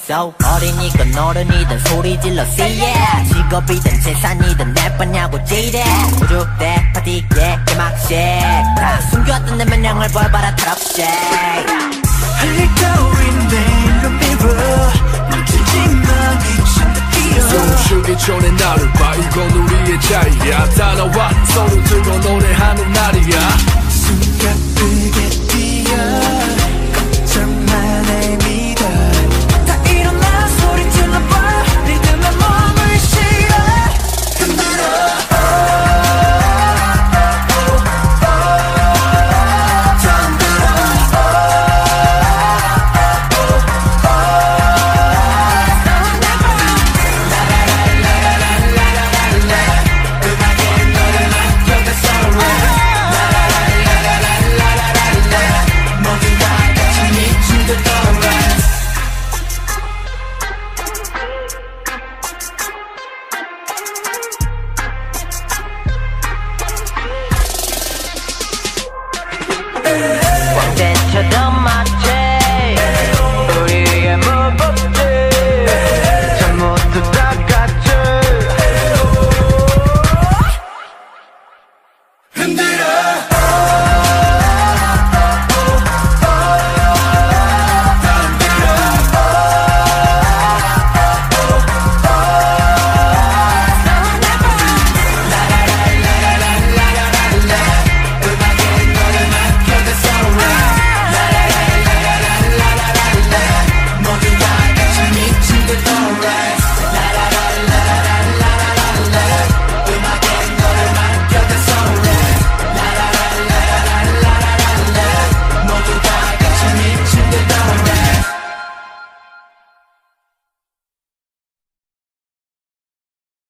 있어. 어린이건 어른이든 소리 질러 see it. 직업이든 재산이든 내 뻔냐고 지대. 우주대 파티에 개막식 다 숨겼던 내 면형을 벌받아 트럭식. 흘러오르는 river 놓치지만 미친 숨쉬기 전에 나를 봐. 이건 우리의 자리야. 다 나와 서로 들고 노래하는 날이야. 숨가쁘게 뛰어